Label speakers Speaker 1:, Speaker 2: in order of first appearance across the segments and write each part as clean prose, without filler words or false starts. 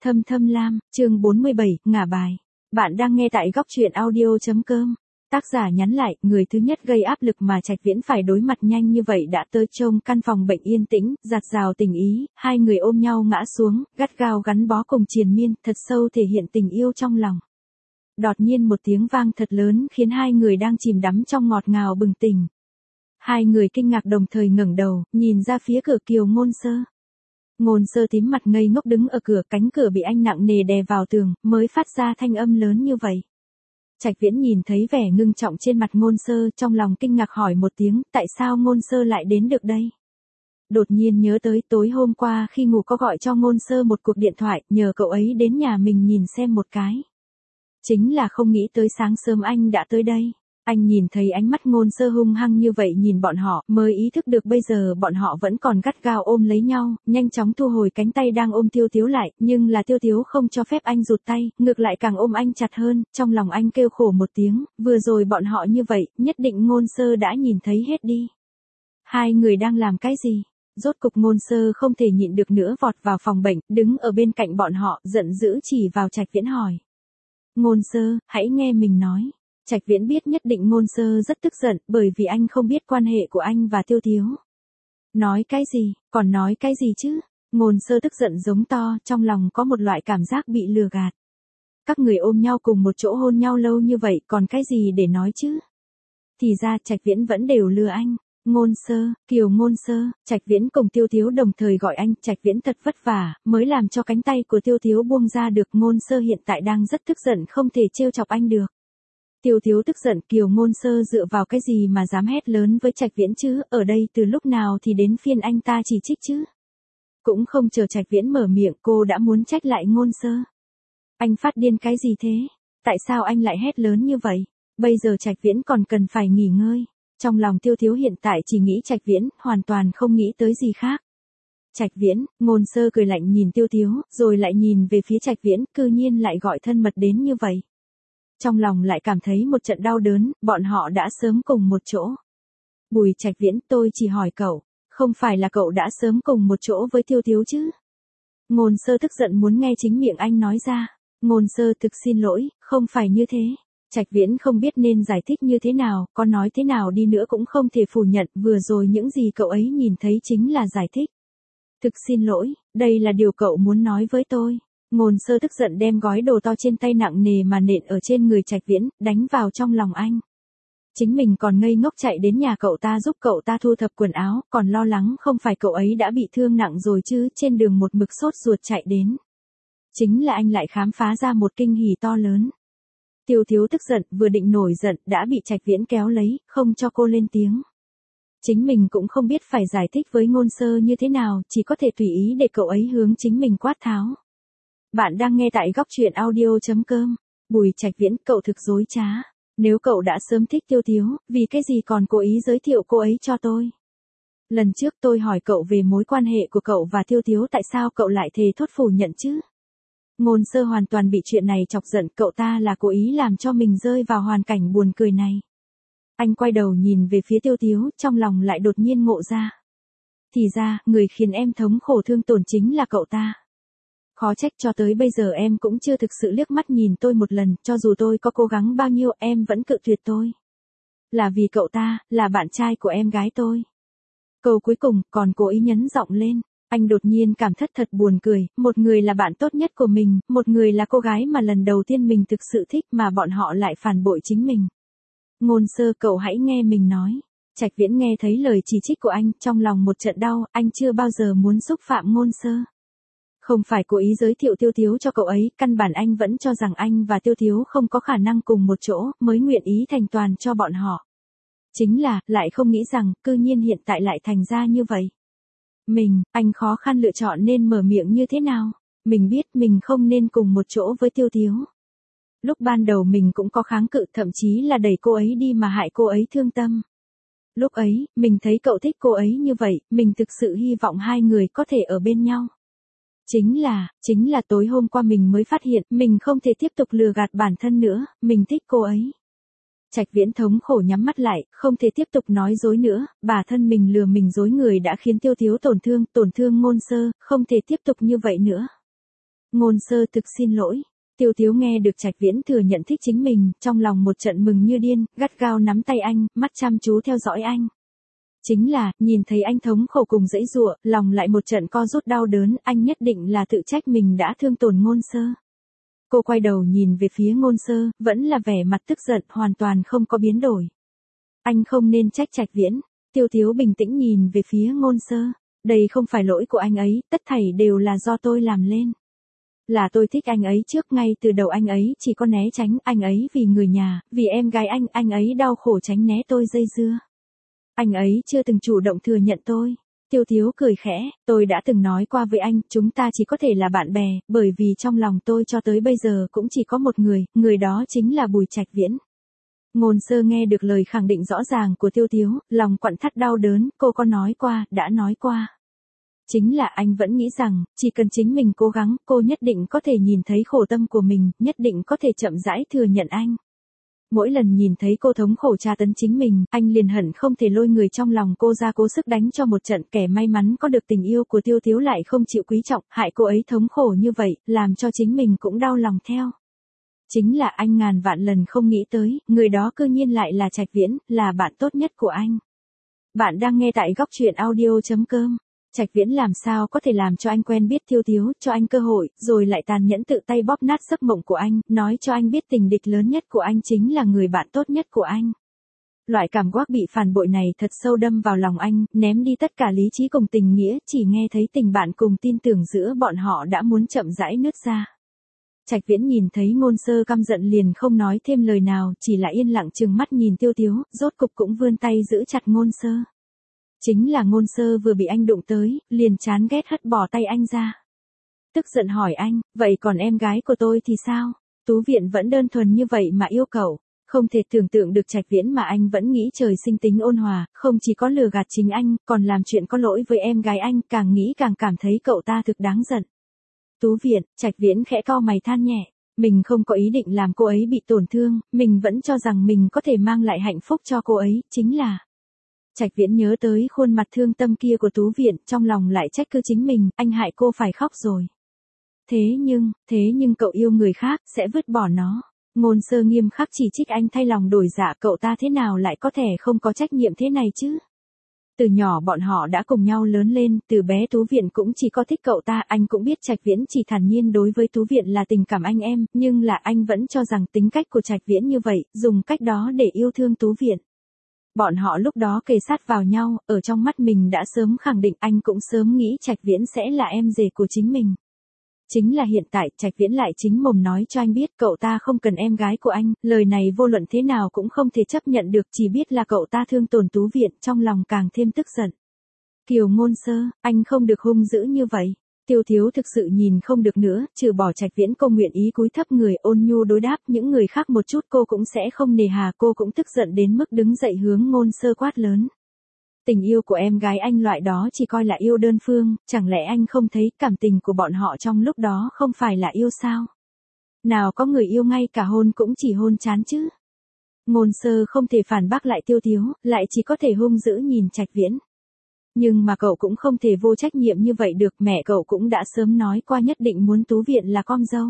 Speaker 1: Thâm Thâm Lam, chương 47, ngả bài. Bạn đang nghe tại góc truyện audio.com. Tác giả nhắn lại, người thứ nhất gây áp lực mà Trạch Viễn phải đối mặt nhanh như vậy đã tới trông căn phòng bệnh yên tĩnh, dạt dào tình ý, hai người ôm nhau ngã xuống, gắt gao gắn bó cùng triền miên, thật sâu thể hiện tình yêu trong lòng. Đột nhiên một tiếng vang thật lớn khiến hai người đang chìm đắm trong ngọt ngào bừng tỉnh. Hai người kinh ngạc đồng thời ngẩng đầu, nhìn ra phía cửa Kiều Ngôn Sơ. Ngôn Sơ tím mặt ngây ngốc đứng ở cửa, cánh cửa bị anh nặng nề đè vào tường, mới phát ra thanh âm lớn như vậy. Trạch Viễn nhìn thấy vẻ ngưng trọng trên mặt Ngôn Sơ, trong lòng kinh ngạc hỏi một tiếng, tại sao Ngôn Sơ lại đến được đây? Đột nhiên nhớ tới tối hôm qua khi ngủ có gọi cho Ngôn Sơ một cuộc điện thoại, nhờ cậu ấy đến nhà mình nhìn xem một cái. Chính là không nghĩ tới sáng sớm anh đã tới đây. Anh nhìn thấy ánh mắt Ngôn Sơ hung hăng như vậy nhìn bọn họ, mới ý thức được bây giờ bọn họ vẫn còn gắt gao ôm lấy nhau, nhanh chóng thu hồi cánh tay đang ôm Tiêu Tiếu lại, nhưng là Tiêu Tiếu không cho phép anh rụt tay, ngược lại càng ôm anh chặt hơn, trong lòng anh kêu khổ một tiếng, vừa rồi bọn họ như vậy, nhất định Ngôn Sơ đã nhìn thấy hết đi. Hai người đang làm cái gì? Rốt cục Ngôn Sơ không thể nhịn được nữa vọt vào phòng bệnh, đứng ở bên cạnh bọn họ, giận dữ chỉ vào Trạch Viễn hỏi. Ngôn Sơ, hãy nghe mình nói. Trạch Viễn biết nhất định Ngôn Sơ rất tức giận, bởi vì anh không biết quan hệ của anh và Tiêu Tiếu. Nói cái gì, còn nói cái gì chứ? Ngôn Sơ tức giận giống to, trong lòng có một loại cảm giác bị lừa gạt. Các người ôm nhau cùng một chỗ hôn nhau lâu như vậy, còn cái gì để nói chứ? Thì ra Trạch Viễn vẫn đều lừa anh. Ngôn Sơ, Kiều Ngôn Sơ, Trạch Viễn cùng Tiêu Tiếu đồng thời gọi anh, Trạch Viễn thật vất vả, mới làm cho cánh tay của Tiêu Tiếu buông ra được. Ngôn Sơ hiện tại đang rất tức giận, không thể trêu chọc anh được. Tiêu Tiếu tức giận, Kiều Ngôn Sơ dựa vào cái gì mà dám hét lớn với Trạch Viễn chứ, ở đây từ lúc nào thì đến phiên anh ta chỉ trích chứ. Cũng không chờ Trạch Viễn mở miệng, cô đã muốn trách lại Ngôn Sơ. Anh phát điên cái gì thế? Tại sao anh lại hét lớn như vậy? Bây giờ Trạch Viễn còn cần phải nghỉ ngơi. Trong lòng Tiêu Tiếu hiện tại chỉ nghĩ Trạch Viễn, hoàn toàn không nghĩ tới gì khác. Trạch Viễn, Ngôn Sơ cười lạnh nhìn Tiêu Tiếu, rồi lại nhìn về phía Trạch Viễn, cư nhiên lại gọi thân mật đến như vậy. Trong lòng lại cảm thấy một trận đau đớn, bọn họ đã sớm cùng một chỗ. Bùi Trạch Viễn, tôi chỉ hỏi cậu, không phải là cậu đã sớm cùng một chỗ với Tiêu Tiếu chứ? Ngôn Sơ tức giận muốn nghe chính miệng anh nói ra. Ngôn Sơ thực xin lỗi, không phải như thế. Trạch Viễn không biết nên giải thích như thế nào, có nói thế nào đi nữa cũng không thể phủ nhận, vừa rồi những gì cậu ấy nhìn thấy chính là giải thích. Thực xin lỗi, đây là điều cậu muốn nói với tôi. Ngôn Sơ tức giận đem gói đồ to trên tay nặng nề mà nện ở trên người Trạch Viễn, đánh vào trong lòng anh. Chính mình còn ngây ngốc chạy đến nhà cậu ta giúp cậu ta thu thập quần áo, còn lo lắng không phải cậu ấy đã bị thương nặng rồi chứ, trên đường một mực sốt ruột chạy đến. Chính là anh lại khám phá ra một kinh hỉ to lớn. Tiêu Tiếu tức giận, vừa định nổi giận, đã bị Trạch Viễn kéo lấy, không cho cô lên tiếng. Chính mình cũng không biết phải giải thích với Ngôn Sơ như thế nào, chỉ có thể tùy ý để cậu ấy hướng chính mình quát tháo. Bạn đang nghe tại góc truyện audio.com. Bùi Trạch Viễn, cậu thực dối trá. Nếu cậu đã sớm thích Tiêu Tiếu, vì cái gì còn cố ý giới thiệu cô ấy cho tôi? Lần trước tôi hỏi cậu về mối quan hệ của cậu và Tiêu Tiếu, tại sao cậu lại thề thốt phủ nhận chứ? Ngôn Sơ hoàn toàn bị chuyện này chọc giận, cậu ta là cố ý làm cho mình rơi vào hoàn cảnh buồn cười này. Anh quay đầu nhìn về phía Tiêu Tiếu, trong lòng lại đột nhiên ngộ ra. Thì ra, người khiến em thống khổ thương tổn chính là cậu ta. Khó trách cho tới bây giờ em cũng chưa thực sự liếc mắt nhìn tôi một lần, cho dù tôi có cố gắng bao nhiêu em vẫn cự tuyệt tôi. Là vì cậu ta, là bạn trai của em gái tôi. Câu cuối cùng, còn cố ý nhấn giọng lên. Anh đột nhiên cảm thấy thật buồn cười, một người là bạn tốt nhất của mình, một người là cô gái mà lần đầu tiên mình thực sự thích mà bọn họ lại phản bội chính mình. Ngôn Sơ, cậu hãy nghe mình nói. Trạch Viễn nghe thấy lời chỉ trích của anh, trong lòng một trận đau, anh chưa bao giờ muốn xúc phạm Ngôn Sơ. Không phải cố ý giới thiệu Tiêu Tiếu cho cậu ấy, căn bản anh vẫn cho rằng anh và Tiêu Tiếu không có khả năng cùng một chỗ, mới nguyện ý thành toàn cho bọn họ. Chính là, lại không nghĩ rằng, cư nhiên hiện tại lại thành ra như vậy. Anh khó khăn lựa chọn nên mở miệng như thế nào. Mình biết mình không nên cùng một chỗ với Tiêu Tiếu. Lúc ban đầu mình cũng có kháng cự, thậm chí là đẩy cô ấy đi mà hại cô ấy thương tâm. Lúc ấy, mình thấy cậu thích cô ấy như vậy, mình thực sự hy vọng hai người có thể ở bên nhau. Chính là tối hôm qua mình mới phát hiện, mình không thể tiếp tục lừa gạt bản thân nữa, mình thích cô ấy. Trạch Viễn thống khổ nhắm mắt lại, không thể tiếp tục nói dối nữa, bản thân mình lừa mình dối người đã khiến Tiêu Tiếu tổn thương Ngôn Sơ, không thể tiếp tục như vậy nữa. Ngôn Sơ thực xin lỗi. Tiêu Tiếu nghe được Trạch Viễn thừa nhận thích chính mình, trong lòng một trận mừng như điên, gắt gao nắm tay anh, mắt chăm chú theo dõi anh. Chính là, nhìn thấy anh thống khổ cùng giãy giụa, lòng lại một trận co rút đau đớn, anh nhất định là tự trách mình đã thương tổn Ngôn Sơ. Cô quay đầu nhìn về phía Ngôn Sơ, vẫn là vẻ mặt tức giận, hoàn toàn không có biến đổi. Anh không nên trách Trạch Viễn. Tiêu Tiếu bình tĩnh nhìn về phía Ngôn Sơ. Đây không phải lỗi của anh ấy, tất thảy đều là do tôi làm lên. Là tôi thích anh ấy trước, ngay từ đầu anh ấy chỉ có né tránh, anh ấy vì người nhà, vì em gái anh ấy đau khổ tránh né tôi dây dưa. Anh ấy chưa từng chủ động thừa nhận tôi. Tiêu Tiếu cười khẽ, tôi đã từng nói qua với anh, chúng ta chỉ có thể là bạn bè, bởi vì trong lòng tôi cho tới bây giờ cũng chỉ có một người đó chính là Bùi Trạch Viễn. Ngôn Sơ nghe được lời khẳng định rõ ràng của Tiêu Tiếu, lòng quặn thắt đau đớn, cô có nói qua, đã nói qua. Chính là anh vẫn nghĩ rằng, chỉ cần chính mình cố gắng, cô nhất định có thể nhìn thấy khổ tâm của mình, nhất định có thể chậm rãi thừa nhận anh. Mỗi lần nhìn thấy cô thống khổ tra tấn chính mình, anh liền hận không thể lôi người trong lòng cô ra cố sức đánh cho một trận. Kẻ may mắn có được tình yêu của Tiêu Tiếu lại không chịu quý trọng, hại cô ấy thống khổ như vậy, làm cho chính mình cũng đau lòng theo. Chính là anh ngàn vạn lần không nghĩ tới, người đó cư nhiên lại là Trạch Viễn, là bạn tốt nhất của anh. Bạn đang nghe tại góc truyện audio.com. Trạch Viễn làm sao có thể làm cho anh quen biết Tiêu Tiếu, cho anh cơ hội, rồi lại tàn nhẫn tự tay bóp nát giấc mộng của anh, nói cho anh biết tình địch lớn nhất của anh chính là người bạn tốt nhất của anh. Loại cảm giác bị phản bội này thật sâu đâm vào lòng anh, ném đi tất cả lý trí cùng tình nghĩa, chỉ nghe thấy tình bạn cùng tin tưởng giữa bọn họ đã muốn chậm rãi nứt ra. Trạch Viễn nhìn thấy Ngôn Sơ căm giận liền không nói thêm lời nào, chỉ là yên lặng trừng mắt nhìn Tiêu Tiếu, rốt cục cũng vươn tay giữ chặt Ngôn Sơ. Chính là Ngôn Sơ vừa bị anh đụng tới, liền chán ghét hất bỏ tay anh ra. Tức giận hỏi anh, vậy còn em gái của tôi thì sao? Tú Viện vẫn đơn thuần như vậy mà yêu cậu. Không thể tưởng tượng được Trạch Viễn mà anh vẫn nghĩ trời sinh tính ôn hòa, không chỉ có lừa gạt chính anh, còn làm chuyện có lỗi với em gái anh, càng nghĩ càng cảm thấy cậu ta thực đáng giận. Tú Viện, Trạch Viễn khẽ cau mày than nhẹ, mình không có ý định làm cô ấy bị tổn thương, mình vẫn cho rằng mình có thể mang lại hạnh phúc cho cô ấy, chính là... Trạch Viễn nhớ tới khuôn mặt thương tâm kia của Tú Viện, trong lòng lại trách cứ chính mình, anh hại cô phải khóc rồi. Thế nhưng cậu yêu người khác, sẽ vứt bỏ nó. Ngôn Sơ nghiêm khắc chỉ trích anh thay lòng đổi dạ, cậu ta thế nào lại có thể không có trách nhiệm thế này chứ? Từ nhỏ bọn họ đã cùng nhau lớn lên, từ bé Tú Viện cũng chỉ có thích cậu ta, anh cũng biết Trạch Viễn chỉ thản nhiên đối với Tú Viện là tình cảm anh em, nhưng là anh vẫn cho rằng tính cách của Trạch Viễn như vậy, dùng cách đó để yêu thương Tú Viện. Bọn họ lúc đó kề sát vào nhau, ở trong mắt mình đã sớm khẳng định, anh cũng sớm nghĩ Trạch Viễn sẽ là em rể của chính mình. Chính là hiện tại, Trạch Viễn lại chính mồm nói cho anh biết cậu ta không cần em gái của anh, lời này vô luận thế nào cũng không thể chấp nhận được, chỉ biết là cậu ta thương tổn Tú Viện, trong lòng càng thêm tức giận. Kiều Ngôn Sơ, anh không được hung dữ như vậy. Tiêu Tiếu thực sự nhìn không được nữa, trừ bỏ Trạch Viễn cô nguyện ý cúi thấp người ôn nhu đối đáp, những người khác một chút cô cũng sẽ không nề hà, cô cũng tức giận đến mức đứng dậy hướng Ngôn Sơ quát lớn. Tình yêu của em gái anh loại đó chỉ coi là yêu đơn phương, chẳng lẽ anh không thấy cảm tình của bọn họ trong lúc đó không phải là yêu sao? Nào có người yêu ngay cả hôn cũng chỉ hôn chán chứ? Ngôn Sơ không thể phản bác lại Tiêu Tiếu, lại chỉ có thể hung dữ nhìn Trạch Viễn. Nhưng mà cậu cũng không thể vô trách nhiệm như vậy được, mẹ cậu cũng đã sớm nói qua nhất định muốn Tú Viện là con dâu.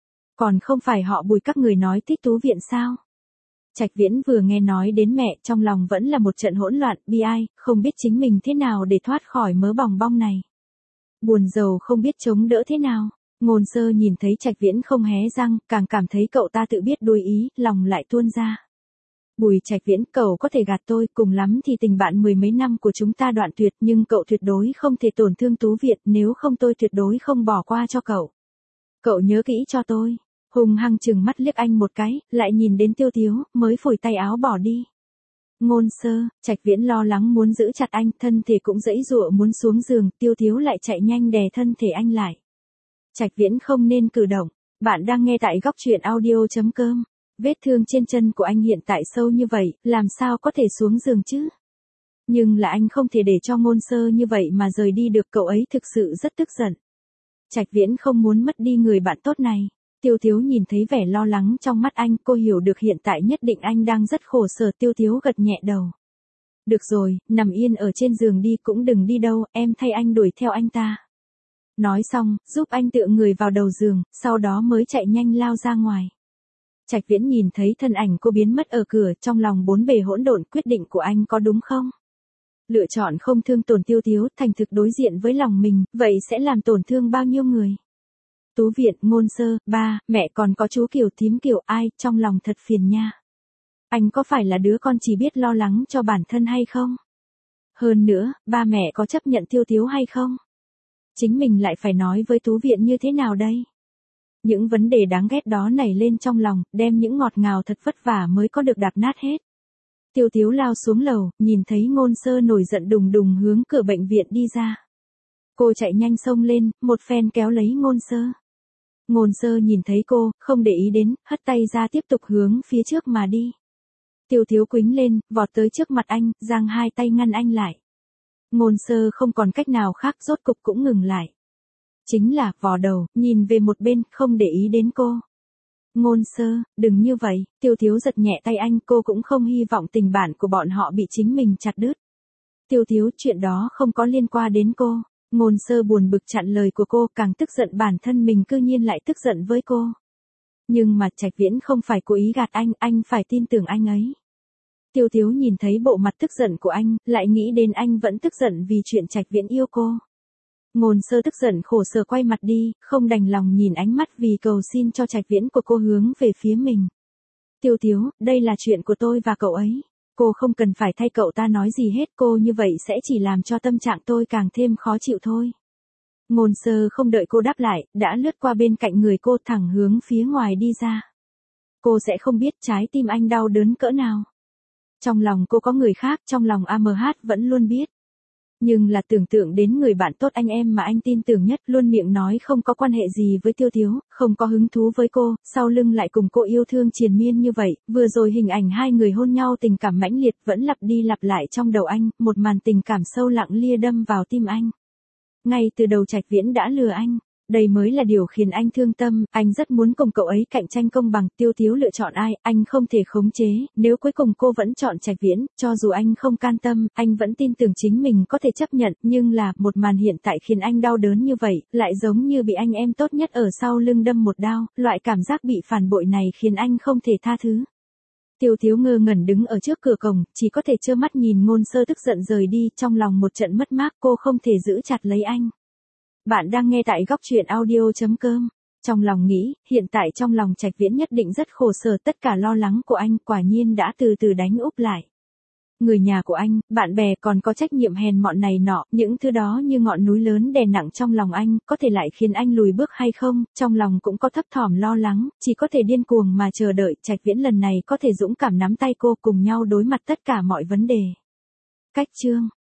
Speaker 1: Còn không phải họ Bùi các người nói thích Tú Viện sao? Trạch Viễn vừa nghe nói đến mẹ, trong lòng vẫn là một trận hỗn loạn, bi ai, không biết chính mình thế nào để thoát khỏi mớ bòng bong này. Buồn rầu không biết chống đỡ thế nào. Ngôn Sơ nhìn thấy Trạch Viễn không hé răng, càng cảm thấy cậu ta tự biết đuối ý, lòng lại tuôn ra. Bùi Trạch Viễn, cậu có thể gạt tôi, cùng lắm thì tình bạn mười mấy năm của chúng ta đoạn tuyệt, nhưng cậu tuyệt đối không thể tổn thương Tú Viện, nếu không tôi tuyệt đối không bỏ qua cho cậu. Cậu nhớ kỹ cho tôi. Hùng hăng chừng mắt liếc anh một cái, lại nhìn đến Tiêu Tiếu, mới phủi tay áo bỏ đi. Ngôn Sơ, Trạch Viễn lo lắng muốn giữ chặt anh, thân thể cũng giãy giụa muốn xuống giường, Tiêu Tiếu lại chạy nhanh đè thân thể anh lại. Trạch Viễn không nên cử động. Bạn đang nghe tại góc truyện audio.com. Vết thương trên chân của anh hiện tại sâu như vậy, làm sao có thể xuống giường chứ? Nhưng là anh không thể để cho Ngôn Sơ như vậy mà rời đi được, cậu ấy thực sự rất tức giận. Trạch Viễn không muốn mất đi người bạn tốt này. Tiêu Tiếu nhìn thấy vẻ lo lắng trong mắt anh, cô hiểu được hiện tại nhất định anh đang rất khổ sở. Tiêu Tiếu gật nhẹ đầu. Được rồi, nằm yên ở trên giường đi, cũng đừng đi đâu, em thay anh đuổi theo anh ta. Nói xong, giúp anh tựa người vào đầu giường, sau đó mới chạy nhanh lao ra ngoài. Trạch Viễn nhìn thấy thân ảnh cô biến mất ở cửa, trong lòng bốn bề hỗn độn, quyết định của anh có đúng không? Lựa chọn không thương tổn Tiêu Thiếu, thành thực đối diện với lòng mình, vậy sẽ làm tổn thương bao nhiêu người? Tú Viện, Ngôn Sơ, ba, mẹ còn có chú Kiều thím Kiều, ai, trong lòng thật phiền nha. Anh có phải là đứa con chỉ biết lo lắng cho bản thân hay không? Hơn nữa, ba mẹ có chấp nhận Tiêu Thiếu hay không? Chính mình lại phải nói với Tú Viện như thế nào đây? Những vấn đề đáng ghét đó nảy lên trong lòng, đem những ngọt ngào thật vất vả mới có được đạp nát hết. Tiêu Thiếu lao xuống lầu, nhìn thấy Ngôn Sơ nổi giận đùng đùng hướng cửa bệnh viện đi ra. Cô chạy nhanh xông lên, một phen kéo lấy Ngôn Sơ. Ngôn Sơ nhìn thấy cô, không để ý đến, hất tay ra tiếp tục hướng phía trước mà đi. Tiêu Thiếu quĩnh lên, vọt tới trước mặt anh, giang hai tay ngăn anh lại. Ngôn Sơ không còn cách nào khác, rốt cục cũng ngừng lại. Chính là, vò đầu, nhìn về một bên, không để ý đến cô. Ngôn Sơ, đừng như vậy, Tiêu Thiếu giật nhẹ tay anh, cô cũng không hy vọng tình bạn của bọn họ bị chính mình chặt đứt. Tiêu Thiếu, chuyện đó không có liên quan đến cô. Ngôn Sơ buồn bực chặn lời của cô, càng tức giận bản thân mình cư nhiên lại tức giận với cô. Nhưng mà Trạch Viễn không phải cố ý gạt anh phải tin tưởng anh ấy. Tiêu Thiếu nhìn thấy bộ mặt tức giận của anh, lại nghĩ đến anh vẫn tức giận vì chuyện Trạch Viễn yêu cô. Ngôn Sơ tức giận khổ sở quay mặt đi, không đành lòng nhìn ánh mắt vì cầu xin cho Trạch Viễn của cô hướng về phía mình. Tiêu Thiếu, đây là chuyện của tôi và cậu ấy. Cô không cần phải thay cậu ta nói gì hết, cô như vậy sẽ chỉ làm cho tâm trạng tôi càng thêm khó chịu thôi. Ngôn Sơ không đợi cô đáp lại, đã lướt qua bên cạnh người cô thẳng hướng phía ngoài đi ra. Cô sẽ không biết trái tim anh đau đớn cỡ nào. Trong lòng cô có người khác, trong lòng AMH vẫn luôn biết. Nhưng là tưởng tượng đến người bạn tốt anh em mà anh tin tưởng nhất, luôn miệng nói không có quan hệ gì với Tiêu Thiếu, không có hứng thú với cô, sau lưng lại cùng cô yêu thương triền miên như vậy, vừa rồi hình ảnh hai người hôn nhau tình cảm mãnh liệt vẫn lặp đi lặp lại trong đầu anh, một màn tình cảm sâu lặng lia đâm vào tim anh. Ngay từ đầu Trạch Viễn đã lừa anh. Đây mới là điều khiến anh thương tâm, anh rất muốn cùng cậu ấy cạnh tranh công bằng, Tiêu Thiếu lựa chọn ai, anh không thể khống chế, nếu cuối cùng cô vẫn chọn Trạch Viễn, cho dù anh không can tâm, anh vẫn tin tưởng chính mình có thể chấp nhận, nhưng là, một màn hiện tại khiến anh đau đớn như vậy, lại giống như bị anh em tốt nhất ở sau lưng đâm một đao, loại cảm giác bị phản bội này khiến anh không thể tha thứ. Tiêu Thiếu ngơ ngẩn đứng ở trước cửa cổng, chỉ có thể trơ mắt nhìn Ngôn Sơ tức giận rời đi, trong lòng một trận mất mát, cô không thể giữ chặt lấy anh. Bạn đang nghe tại góc truyện audio.com. Trong lòng nghĩ, hiện tại trong lòng Trạch Viễn nhất định rất khổ sở, tất cả lo lắng của anh quả nhiên đã từ từ đánh úp lại. Người nhà của anh, bạn bè còn có trách nhiệm hèn mọn này nọ, những thứ đó như ngọn núi lớn đè nặng trong lòng anh, có thể lại khiến anh lùi bước hay không, trong lòng cũng có thấp thỏm lo lắng, chỉ có thể điên cuồng mà chờ đợi Trạch Viễn lần này có thể dũng cảm nắm tay cô cùng nhau đối mặt tất cả mọi vấn đề. Cách chương